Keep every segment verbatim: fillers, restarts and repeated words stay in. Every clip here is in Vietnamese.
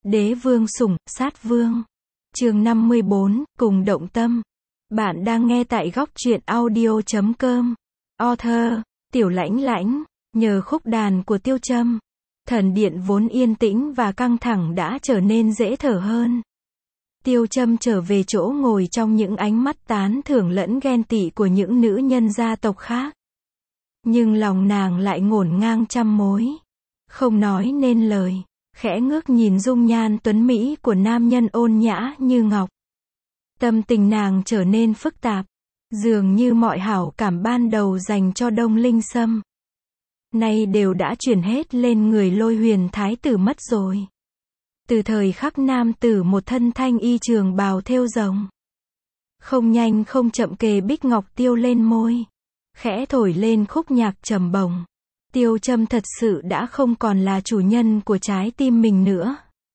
Đế vương sủng, sát vương. Chương năm mươi bốn, cùng động tâm. Bạn đang nghe tại góc truyện audio chấm com. Author, Tiểu Lãnh Lãnh. Nhờ khúc đàn của Tiêu Châm, thần điện vốn yên tĩnh và căng thẳng đã trở nên dễ thở hơn. Tiêu Châm trở về chỗ ngồi trong những ánh mắt tán thưởng lẫn ghen tị của những nữ nhân gia tộc khác. Nhưng lòng nàng lại ngổn ngang trăm mối. Không nói nên lời, khẽ ngước nhìn dung nhan tuấn mỹ của nam nhân ôn nhã như ngọc. Tâm tình nàng trở nên phức tạp, dường như mọi hảo cảm ban đầu dành cho Đông Linh Sâm nay đều đã chuyển hết lên người Lôi Huyền Thái tử mất rồi. Từ thời khắc nam tử một thân thanh y trường bào thêu rồng, không nhanh không chậm kề bích ngọc tiêu lên môi, khẽ thổi lên khúc nhạc trầm bổng. Tiêu Châm thật sự đã không còn là chủ nhân của trái tim mình nữa.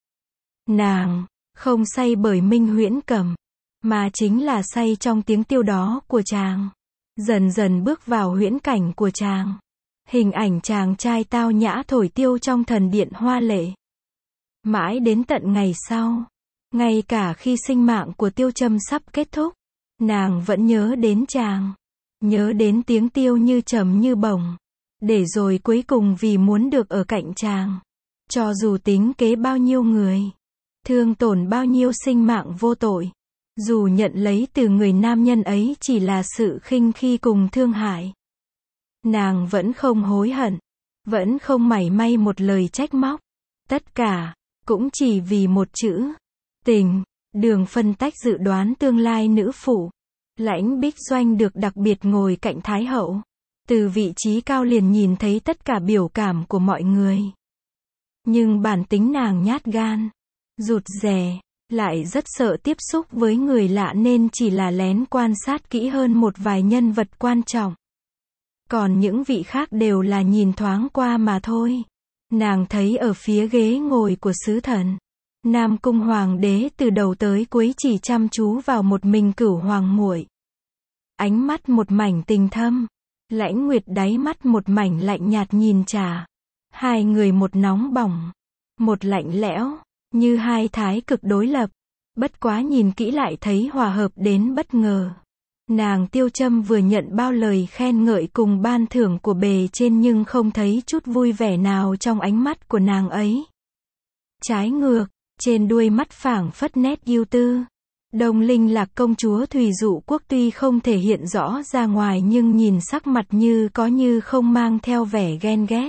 Nàng không say bởi Minh Huyễn Cầm, mà chính là say trong tiếng tiêu đó của chàng. Dần dần bước vào huyễn cảnh của chàng. Hình ảnh chàng trai tao nhã thổi tiêu trong thần điện hoa lệ. Mãi đến tận ngày sau, ngay cả khi sinh mạng của Tiêu Châm sắp kết thúc, nàng vẫn nhớ đến chàng, nhớ đến tiếng tiêu như trầm như bổng, để rồi cuối cùng vì muốn được ở cạnh chàng, cho dù tính kế bao nhiêu người, thương tổn bao nhiêu sinh mạng vô tội, dù nhận lấy từ người nam nhân ấy chỉ là sự khinh khi cùng thương hại, nàng vẫn không hối hận, vẫn không mảy may một lời trách móc. Tất cả cũng chỉ vì một chữ tình. Đường phân tách dự đoán tương lai nữ phụ Lãnh Bích Doanh được đặc biệt ngồi cạnh Thái hậu, từ vị trí cao liền nhìn thấy tất cả biểu cảm của mọi người. Nhưng bản tính nàng nhát gan, rụt rè, lại rất sợ tiếp xúc với người lạ nên chỉ là lén quan sát kỹ hơn một vài nhân vật quan trọng. Còn những vị khác đều là nhìn thoáng qua mà thôi. Nàng thấy ở phía ghế ngồi của sứ thần, Nam Cung Hoàng đế từ đầu tới cuối chỉ chăm chú vào một mình Cửu Hoàng muội. Ánh mắt một mảnh tình thâm, Lãnh Nguyệt đáy mắt một mảnh lạnh nhạt nhìn Trà. Hai người một nóng bỏng, một lạnh lẽo, như hai thái cực đối lập. Bất quá nhìn kỹ lại thấy hòa hợp đến bất ngờ. Nàng Tiêu Châm vừa nhận bao lời khen ngợi cùng ban thưởng của bề trên nhưng không thấy chút vui vẻ nào trong ánh mắt của nàng ấy. Trái ngược, trên đuôi mắt phảng phất nét ưu tư. Đông Linh Lạc công chúa Thùy Dụ Quốc tuy không thể hiện rõ ra ngoài nhưng nhìn sắc mặt như có như không mang theo vẻ ghen ghét.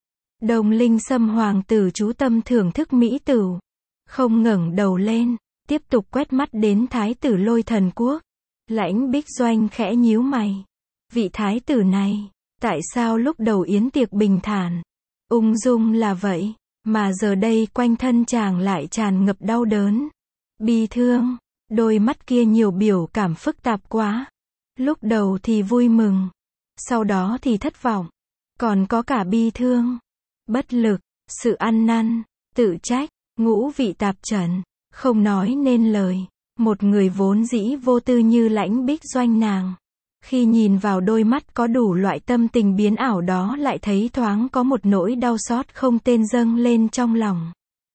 Đông Linh Sâm hoàng tử chú tâm thưởng thức mỹ tửu, không ngẩng đầu lên, tiếp tục quét mắt đến thái tử Lôi Thần Quốc. Lãnh Bích Doanh khẽ nhíu mày. Vị thái tử này, tại sao lúc đầu yến tiệc bình thản, ung dung là vậy, mà giờ đây quanh thân chàng lại tràn ngập đau đớn, bi thương, đôi mắt kia nhiều biểu cảm phức tạp quá. Lúc đầu thì vui mừng, sau đó thì thất vọng, còn có cả bi thương, bất lực, sự ăn năn, tự trách, ngũ vị tạp trần, không nói nên lời. Một người vốn dĩ vô tư như Lãnh Bích Doanh nàng, khi nhìn vào đôi mắt có đủ loại tâm tình biến ảo đó lại thấy thoáng có một nỗi đau xót không tên dâng lên trong lòng.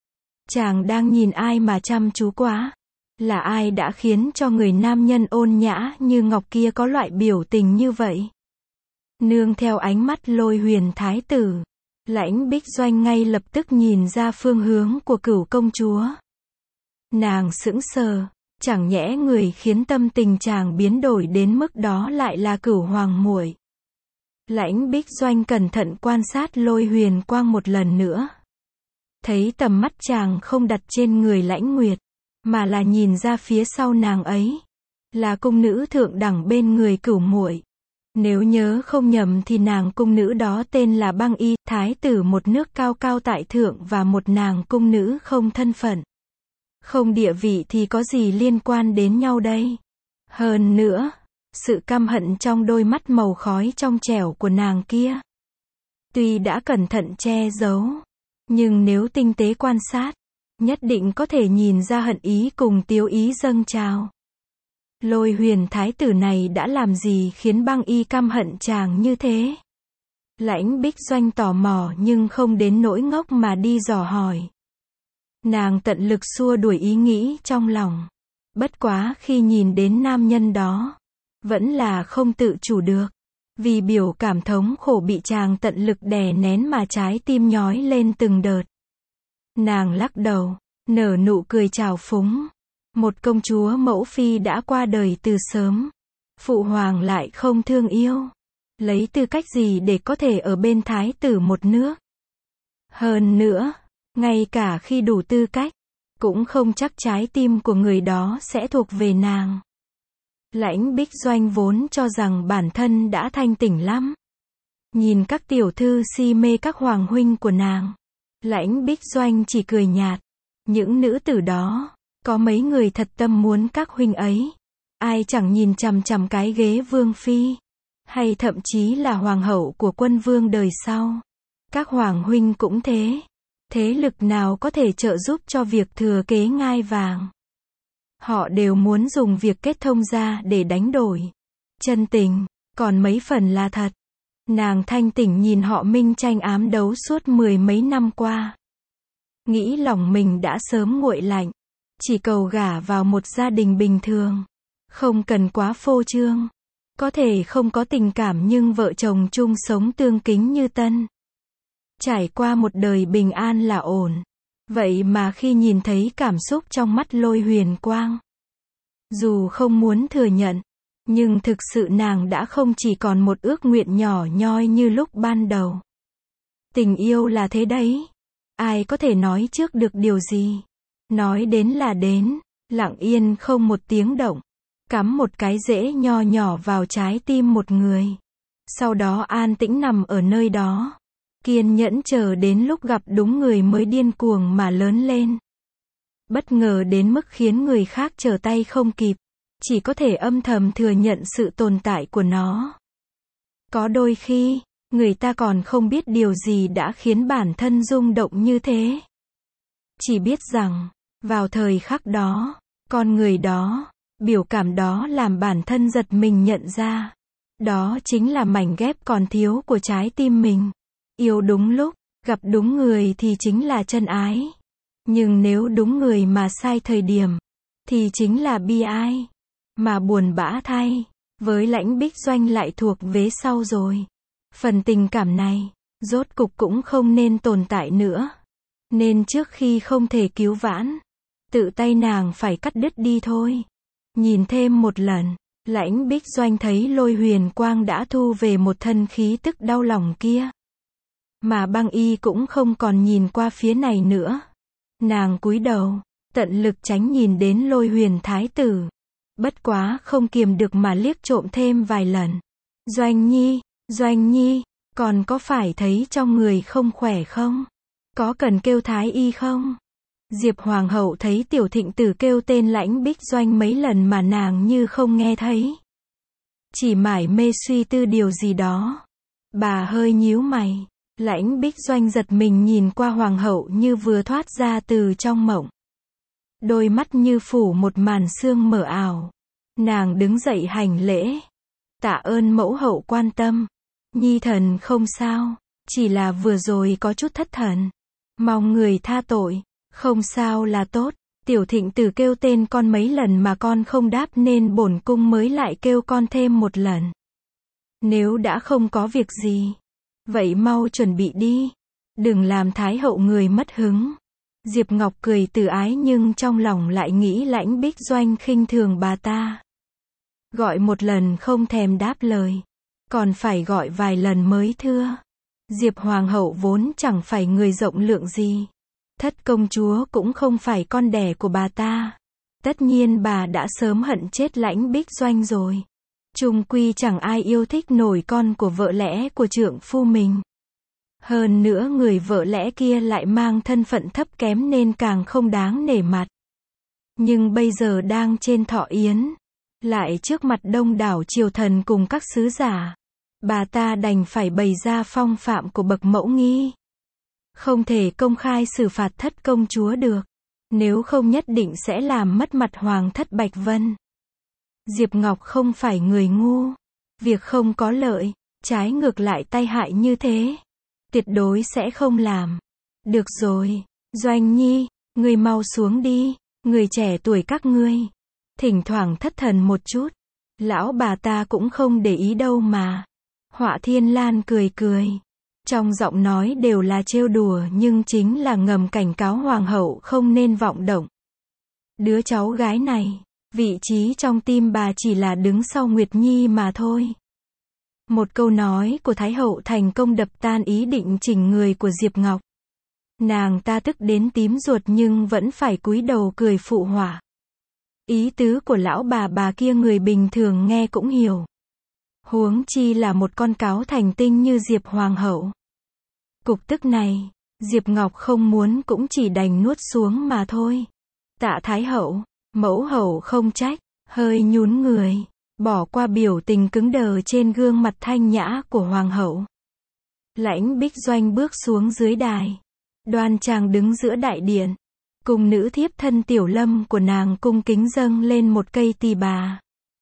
Chàng đang nhìn ai mà chăm chú quá? Là ai đã khiến cho người nam nhân ôn nhã như ngọc kia có loại biểu tình như vậy? Nương theo ánh mắt Lôi Huyền Thái tử, Lãnh Bích Doanh ngay lập tức nhìn ra phương hướng của Cửu công chúa. Nàng sững sờ. Chẳng nhẽ người khiến tâm tình chàng biến đổi đến mức đó lại là Cửu Hoàng muội. Lãnh Bích Doanh cẩn thận quan sát Lôi Huyền Quang một lần nữa. Thấy tầm mắt chàng không đặt trên người Lãnh Nguyệt, mà là nhìn ra phía sau nàng ấy. Là cung nữ thượng đẳng bên người Cửu muội. Nếu nhớ không nhầm thì nàng cung nữ đó tên là Băng Y, thái tử một nước cao cao tại thượng và một nàng cung nữ không thân phận, không địa vị thì có gì liên quan đến nhau đây? Hơn nữa, sự căm hận trong đôi mắt màu khói trong trẻo của nàng kia, tuy đã cẩn thận che giấu, nhưng nếu tinh tế quan sát, nhất định có thể nhìn ra hận ý cùng tiếu ý dâng trào. Lôi Huyền Thái tử này đã làm gì khiến Băng Y căm hận chàng như thế? Lãnh Bích Doanh tò mò nhưng không đến nỗi ngốc mà đi dò hỏi. Nàng tận lực xua đuổi ý nghĩ trong lòng. Bất quá khi nhìn đến nam nhân đó, vẫn là không tự chủ được. Vì biểu cảm thống khổ bị chàng tận lực đè nén mà trái tim nhói lên từng đợt. Nàng lắc đầu, nở nụ cười trào phúng. Một công chúa mẫu phi đã qua đời từ sớm. Phụ hoàng lại không thương yêu. Lấy tư cách gì để có thể ở bên thái tử một nước? Hơn nữa, ngay cả khi đủ tư cách, cũng không chắc trái tim của người đó sẽ thuộc về nàng. Lãnh Bích Doanh vốn cho rằng bản thân đã thanh tỉnh lắm. Nhìn các tiểu thư si mê các hoàng huynh của nàng, Lãnh Bích Doanh chỉ cười nhạt. Những nữ tử đó, có mấy người thật tâm muốn các huynh ấy. Ai chẳng nhìn chằm chằm cái ghế vương phi, hay thậm chí là hoàng hậu của quân vương đời sau. Các hoàng huynh cũng thế. Thế lực nào có thể trợ giúp cho việc thừa kế ngai vàng? Họ đều muốn dùng việc kết thông ra để đánh đổi. Chân tình, còn mấy phần là thật. Nàng thanh tỉnh nhìn họ minh tranh ám đấu suốt mười mấy năm qua. Nghĩ lòng mình đã sớm nguội lạnh. Chỉ cầu gả vào một gia đình bình thường. Không cần quá phô trương. Có thể không có tình cảm nhưng vợ chồng chung sống tương kính như tân. Trải qua một đời bình an là ổn. Vậy mà khi nhìn thấy cảm xúc trong mắt Lôi Huyền Quang, dù không muốn thừa nhận, nhưng thực sự nàng đã không chỉ còn một ước nguyện nhỏ nhoi như lúc ban đầu. Tình yêu là thế đấy. Ai có thể nói trước được điều gì? Nói đến là đến, lặng yên không một tiếng động. Cắm một cái rễ nho nhỏ vào trái tim một người. Sau đó an tĩnh nằm ở nơi đó. Kiên nhẫn chờ đến lúc gặp đúng người mới điên cuồng mà lớn lên. Bất ngờ đến mức khiến người khác trở tay không kịp. Chỉ có thể âm thầm thừa nhận sự tồn tại của nó. Có đôi khi, người ta còn không biết điều gì đã khiến bản thân rung động như thế. Chỉ biết rằng, vào thời khắc đó, con người đó, biểu cảm đó làm bản thân giật mình nhận ra. Đó chính là mảnh ghép còn thiếu của trái tim mình. Yêu đúng lúc, gặp đúng người thì chính là chân ái. Nhưng nếu đúng người mà sai thời điểm, thì chính là bi ai. Mà buồn bã thay, với Lãnh Bích Doanh lại thuộc vế sau rồi. Phần tình cảm này, rốt cục cũng không nên tồn tại nữa. Nên trước khi không thể cứu vãn, tự tay nàng phải cắt đứt đi thôi. Nhìn thêm một lần, Lãnh Bích Doanh thấy Lôi Huyền Quang đã thu về một thân khí tức đau lòng kia. Mà băng y cũng không còn nhìn qua phía này nữa. Nàng cúi đầu, tận lực tránh nhìn đến Lôi Huyền Thái tử. Bất quá không kiềm được mà liếc trộm thêm vài lần. Doanh Nhi, Doanh Nhi, còn có phải thấy trong người không khỏe không? Có cần kêu thái y không? Diệp Hoàng hậu thấy tiểu thịnh tử kêu tên Lãnh Bích Doanh mấy lần mà nàng như không nghe thấy. Chỉ mải mê suy tư điều gì đó. Bà hơi nhíu mày. Lãnh Bích Doanh giật mình nhìn qua Hoàng hậu như vừa thoát ra từ trong mộng. Đôi mắt như phủ một màn sương mờ ảo. Nàng đứng dậy hành lễ. Tạ ơn mẫu hậu quan tâm. Nhi thần không sao. Chỉ là vừa rồi có chút thất thần. Mong người tha tội. Không sao là tốt. Tiểu thịnh tử kêu tên con mấy lần mà con không đáp nên bổn cung mới lại kêu con thêm một lần. Nếu đã không có việc gì, vậy mau chuẩn bị đi. Đừng làm thái hậu người mất hứng. Diệp Ngọc cười từ ái nhưng trong lòng lại nghĩ Lãnh Bích Doanh khinh thường bà ta. Gọi một lần không thèm đáp lời. Còn phải gọi vài lần mới thưa. Diệp Hoàng hậu vốn chẳng phải người rộng lượng gì. Thất công chúa cũng không phải con đẻ của bà ta. Tất nhiên bà đã sớm hận chết Lãnh Bích Doanh rồi. Chung quy chẳng ai yêu thích nổi con của vợ lẽ của trượng phu mình. Hơn nữa người vợ lẽ kia lại mang thân phận thấp kém nên càng không đáng nể mặt. Nhưng bây giờ đang trên thọ yến, lại trước mặt đông đảo triều thần cùng các sứ giả, bà ta đành phải bày ra phong phạm của bậc mẫu nghi. Không thể công khai xử phạt thất công chúa được, nếu không nhất định sẽ làm mất mặt hoàng thất Bạch Vân. Diệp Ngọc không phải người ngu, việc không có lợi, trái ngược lại tai hại như thế, tuyệt đối sẽ không làm. Được rồi, Doanh Nhi, Ngươi mau xuống đi, người trẻ tuổi các ngươi. Thỉnh thoảng thất thần một chút. Lão bà ta cũng không để ý đâu mà. Họa Thiên Lan cười cười. Trong giọng nói đều là trêu đùa nhưng chính là ngầm cảnh cáo hoàng hậu không nên vọng động. Đứa cháu gái này, vị trí trong tim bà chỉ là đứng sau Nguyệt Nhi mà thôi. Một câu nói của Thái hậu thành công đập tan ý định chỉnh người của Diệp Ngọc. Nàng ta tức đến tím ruột nhưng vẫn phải cúi đầu cười phụ họa. Ý tứ của lão bà bà kia người bình thường nghe cũng hiểu. Huống chi là một con cáo thành tinh như Diệp Hoàng hậu. Cục tức này, Diệp Ngọc không muốn cũng chỉ đành nuốt xuống mà thôi. Tạ Thái hậu, mẫu hậu không trách, hơi nhún người, bỏ qua biểu tình cứng đờ trên gương mặt thanh nhã của Hoàng hậu. Lãnh Bích Doanh bước xuống dưới đài. Đoan trang đứng giữa đại điện. Cùng nữ thiếp thân Tiểu Lâm của nàng cung kính dâng lên một cây tỳ bà.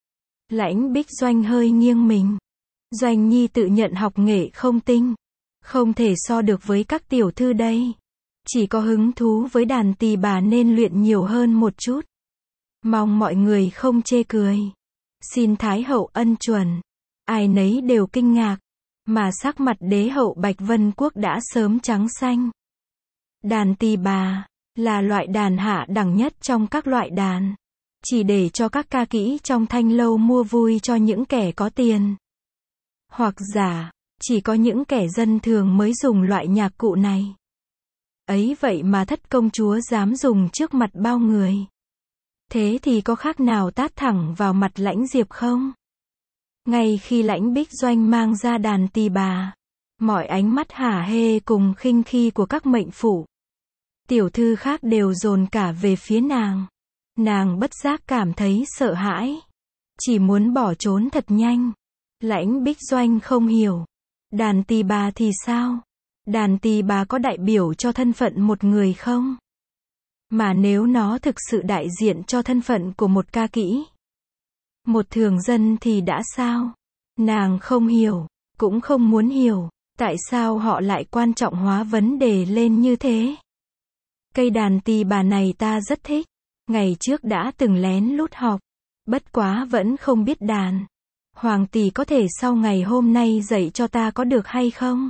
Lãnh Bích Doanh hơi nghiêng mình. Doanh Nhi tự nhận học nghệ không tinh. Không thể so được với các tiểu thư đây. Chỉ có hứng thú với đàn tỳ bà nên luyện nhiều hơn một chút. Mong mọi người không chê cười. Xin Thái hậu ân chuẩn. Ai nấy đều kinh ngạc. Mà sắc mặt đế hậu Bạch Vân Quốc đã sớm trắng xanh. Đàn tỳ bà là loại đàn hạ đẳng nhất trong các loại đàn. Chỉ để cho các ca kỹ trong thanh lâu mua vui cho những kẻ có tiền. Hoặc giả, chỉ có những kẻ dân thường mới dùng loại nhạc cụ này. Ấy vậy mà thất công chúa dám dùng trước mặt bao người. Thế thì có khác nào tát thẳng vào mặt Lãnh Diệp không? Ngay khi Lãnh Bích Doanh mang ra đàn tỳ bà, mọi ánh mắt hả hê cùng khinh khi của các mệnh phụ, tiểu thư khác đều dồn cả về phía nàng. Nàng bất giác cảm thấy sợ hãi, chỉ muốn bỏ trốn thật nhanh. Lãnh Bích Doanh không hiểu, đàn tỳ bà thì sao? Đàn tỳ bà có đại biểu cho thân phận một người không? Mà nếu nó thực sự đại diện cho thân phận của một ca kỹ, một thường dân thì đã sao? Nàng không hiểu, cũng không muốn hiểu, tại sao họ lại quan trọng hóa vấn đề lên như thế. Cây đàn tỳ bà này ta rất thích, ngày trước đã từng lén lút học, bất quá vẫn không biết đàn. Hoàng tỷ có thể sau ngày hôm nay dạy cho ta có được hay không?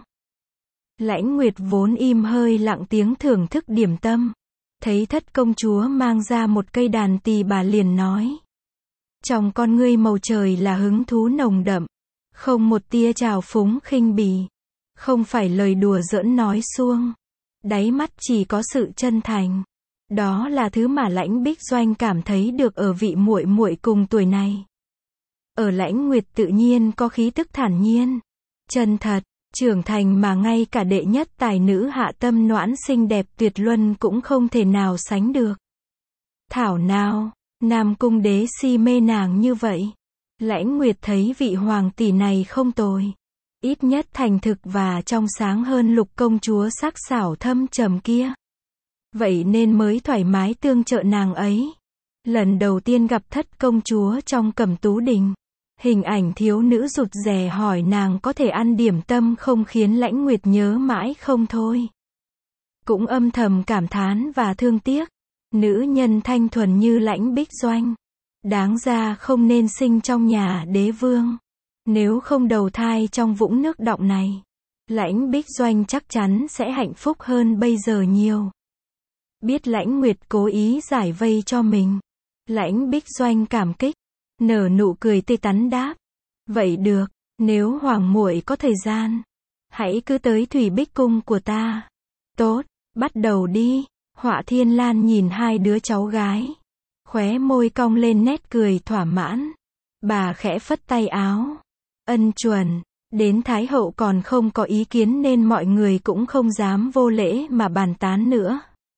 Lãnh Nguyệt vốn im hơi lặng tiếng thưởng thức điểm tâm, thấy thất công chúa mang ra một cây đàn tỳ bà liền nói. Trong con ngươi màu trời là hứng thú nồng đậm, không một tia trào phúng khinh bỉ, không phải lời đùa giỡn nói suông, đáy mắt chỉ có sự chân thành. Đó là thứ mà Lãnh Bích Doanh cảm thấy được ở vị muội muội cùng tuổi này. Ở Lãnh Nguyệt tự nhiên có khí tức thản nhiên, chân thật, trưởng thành mà ngay cả đệ nhất tài nữ hạ tâm noãn xinh đẹp tuyệt luân cũng không thể nào sánh được. Thảo nào, Nam Cung đế si mê nàng như vậy. Lãnh Nguyệt thấy vị hoàng tỷ này không tồi, ít nhất thành thực và trong sáng hơn Lục công chúa sắc sảo thâm trầm kia. Vậy nên mới thoải mái tương trợ nàng ấy. Lần đầu tiên gặp thất công chúa trong Cẩm Tú Đình, hình ảnh thiếu nữ rụt rè hỏi nàng có thể ăn điểm tâm không khiến Lãnh Nguyệt nhớ mãi không thôi. Cũng âm thầm cảm thán và thương tiếc. Nữ nhân thanh thuần như Lãnh Bích Doanh, đáng ra không nên sinh trong nhà đế vương. Nếu không đầu thai trong vũng nước đọng này, Lãnh Bích Doanh chắc chắn sẽ hạnh phúc hơn bây giờ nhiều. Biết Lãnh Nguyệt cố ý giải vây cho mình, Lãnh Bích Doanh cảm kích, nở nụ cười tươi tắn đáp. Vậy được, nếu hoàng muội có thời gian, hãy cứ tới Thủy Bích cung của ta. Tốt, bắt đầu đi. Họa Thiên Lan nhìn hai đứa cháu gái, khóe môi cong lên nét cười thỏa mãn. Bà khẽ phất tay áo. Ân chuẩn, đến Thái hậu còn không có ý kiến nên mọi người cũng không dám vô lễ mà bàn tán nữa.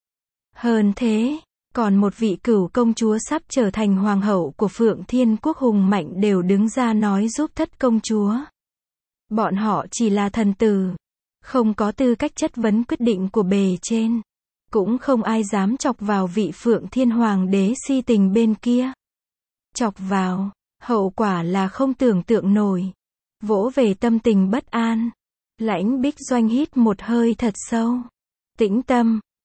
Hơn thế, còn một vị cửu công chúa sắp trở thành hoàng hậu của Phượng Thiên Quốc hùng mạnh đều đứng ra nói giúp thất công chúa. Bọn họ chỉ là thần tử, không có tư cách chất vấn quyết định của bề trên. Cũng không ai dám chọc vào vị Phượng Thiên Hoàng đế si tình bên kia. Chọc vào, hậu quả là không tưởng tượng nổi. Vỗ về tâm tình bất an, Lãnh Bích Doanh hít một hơi thật sâu. Tĩnh tâm,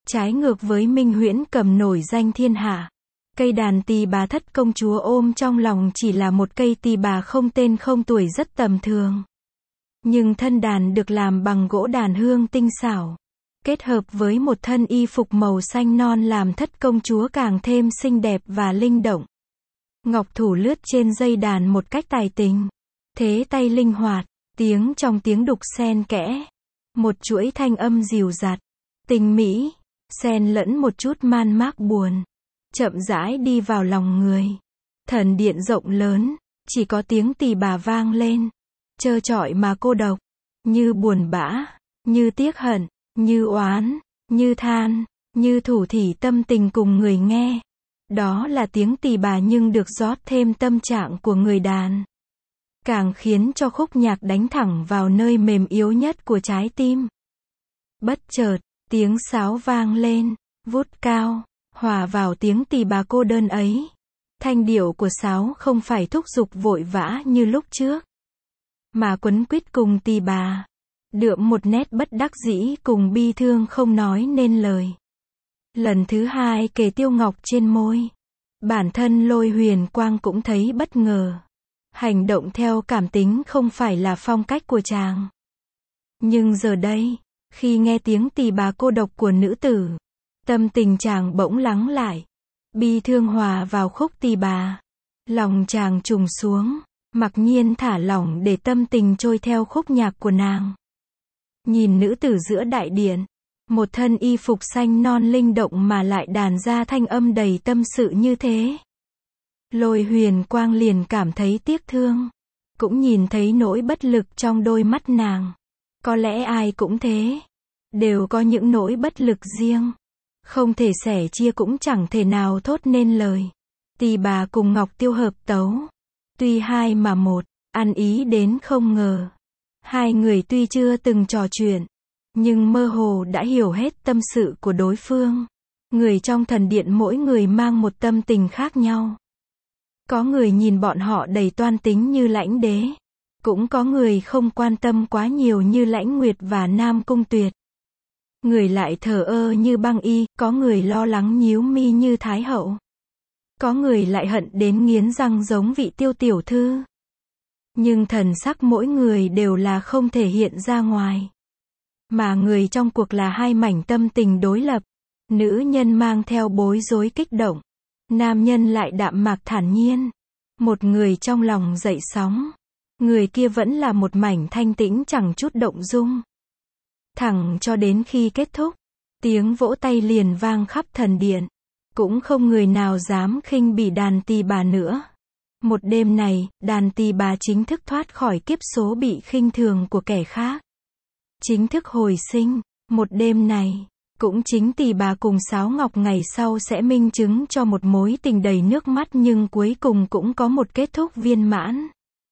Trái ngược với Minh Huyễn Cầm nổi danh thiên hạ, cây đàn tỳ bà thất công chúa ôm trong lòng chỉ là một cây tỳ bà không tên không tuổi rất tầm thường. Nhưng thân đàn được làm bằng gỗ đàn hương tinh xảo, kết hợp với một thân y phục màu xanh non làm thất công chúa càng thêm xinh đẹp và linh động. Ngọc thủ lướt trên dây đàn một cách tài tình, thế tay linh hoạt, tiếng trong tiếng đục xen kẽ, một chuỗi thanh âm dịu dặt, tình mỹ, xen lẫn một chút man mác buồn, chậm rãi đi vào lòng người. Thần điện rộng lớn, chỉ có tiếng tỳ bà vang lên, trơ trọi mà cô độc, như buồn bã, như tiếc hận, như oán, như than, như thủ thỉ tâm tình cùng người nghe. Đó là tiếng tỳ bà nhưng được rót thêm tâm trạng của người đàn, càng khiến cho khúc nhạc đánh thẳng vào nơi mềm yếu nhất của trái tim. Bất chợt, tiếng sáo vang lên, vút cao, hòa vào tiếng tỳ bà cô đơn ấy. Thanh điệu của sáo không phải thúc giục vội vã như lúc trước, mà quấn quýt cùng tỳ bà, đượm một nét bất đắc dĩ cùng bi thương không nói nên lời. Lần thứ hai kề Tiêu Ngọc trên môi, bản thân Lôi Huyền Quang cũng thấy bất ngờ. Hành động theo cảm tính không phải là phong cách của chàng. Nhưng giờ đây, khi nghe tiếng tỳ bà cô độc của nữ tử, tâm tình chàng bỗng lắng lại. Bi thương hòa vào khúc tỳ bà. Lòng chàng trùng xuống, mặc nhiên thả lỏng để tâm tình trôi theo khúc nhạc của nàng. Nhìn nữ tử giữa đại điện, một thân y phục xanh non linh động mà lại đàn ra thanh âm đầy tâm sự như thế. Lôi Huyền Quang liền cảm thấy tiếc thương, cũng nhìn thấy nỗi bất lực trong đôi mắt nàng. Có lẽ ai cũng thế, đều có những nỗi bất lực riêng, không thể sẻ chia cũng chẳng thể nào thốt nên lời. Tỳ bà cùng Ngọc Tiêu hợp tấu, tuy hai mà một, ăn ý đến không ngờ. Hai người tuy chưa từng trò chuyện, nhưng mơ hồ đã hiểu hết tâm sự của đối phương. Người trong thần điện mỗi người mang một tâm tình khác nhau. Có người nhìn bọn họ đầy toan tính như Lãnh Đế, cũng có người không quan tâm quá nhiều như Lãnh Nguyệt và Nam Cung Tuyệt. Người lại thờ ơ như Băng Y, có người lo lắng nhíu mi như Thái Hậu. Có người lại hận đến nghiến răng giống Vị Tiêu tiểu thư. Nhưng thần sắc mỗi người đều là không thể hiện ra ngoài. Mà người trong cuộc là hai mảnh tâm tình đối lập. Nữ nhân mang theo bối rối kích động, nam nhân lại đạm mạc thản nhiên. Một người trong lòng dậy sóng, người kia vẫn là một mảnh thanh tĩnh chẳng chút động dung. Thẳng cho đến khi kết thúc, tiếng vỗ tay liền vang khắp thần điện. Cũng không người nào dám khinh bỉ đàn tỳ bà nữa. Một đêm này, đàn tỳ bà chính thức thoát khỏi kiếp số bị khinh thường của kẻ khác. Chính thức hồi sinh. Một đêm này, cũng chính tỳ bà cùng Sáo Ngọc ngày sau sẽ minh chứng cho một mối tình đầy nước mắt nhưng cuối cùng cũng có một kết thúc viên mãn.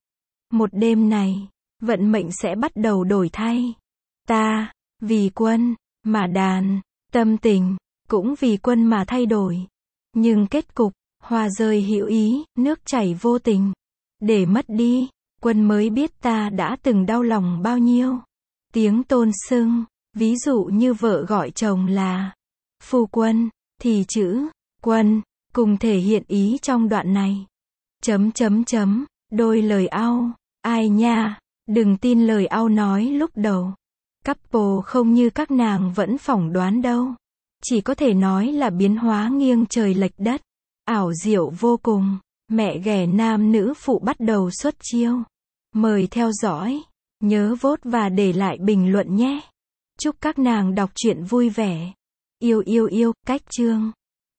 Một đêm này, vận mệnh sẽ bắt đầu đổi thay. Ta, vì quân, mà đàn, tâm tình, cũng vì quân mà thay đổi. Nhưng kết cục, hoa rơi hữu ý, nước chảy vô tình. Để mất đi, quân mới biết ta đã từng đau lòng bao nhiêu. Tiếng tôn xưng, ví dụ như vợ gọi chồng là phu quân, thì chữ quân cùng thể hiện ý trong đoạn này. Chấm chấm chấm, đôi lời au, ai nha, đừng tin lời au nói lúc đầu. Couple không như các nàng vẫn phỏng đoán đâu. Chỉ có thể nói là biến hóa nghiêng trời lệch đất. Ảo diệu vô cùng. Mẹ ghẻ nam nữ phụ bắt đầu xuất chiêu. Mời theo dõi. Nhớ vote và để lại bình luận nhé. Chúc các nàng đọc truyện vui vẻ. Yêu yêu yêu, cách chương.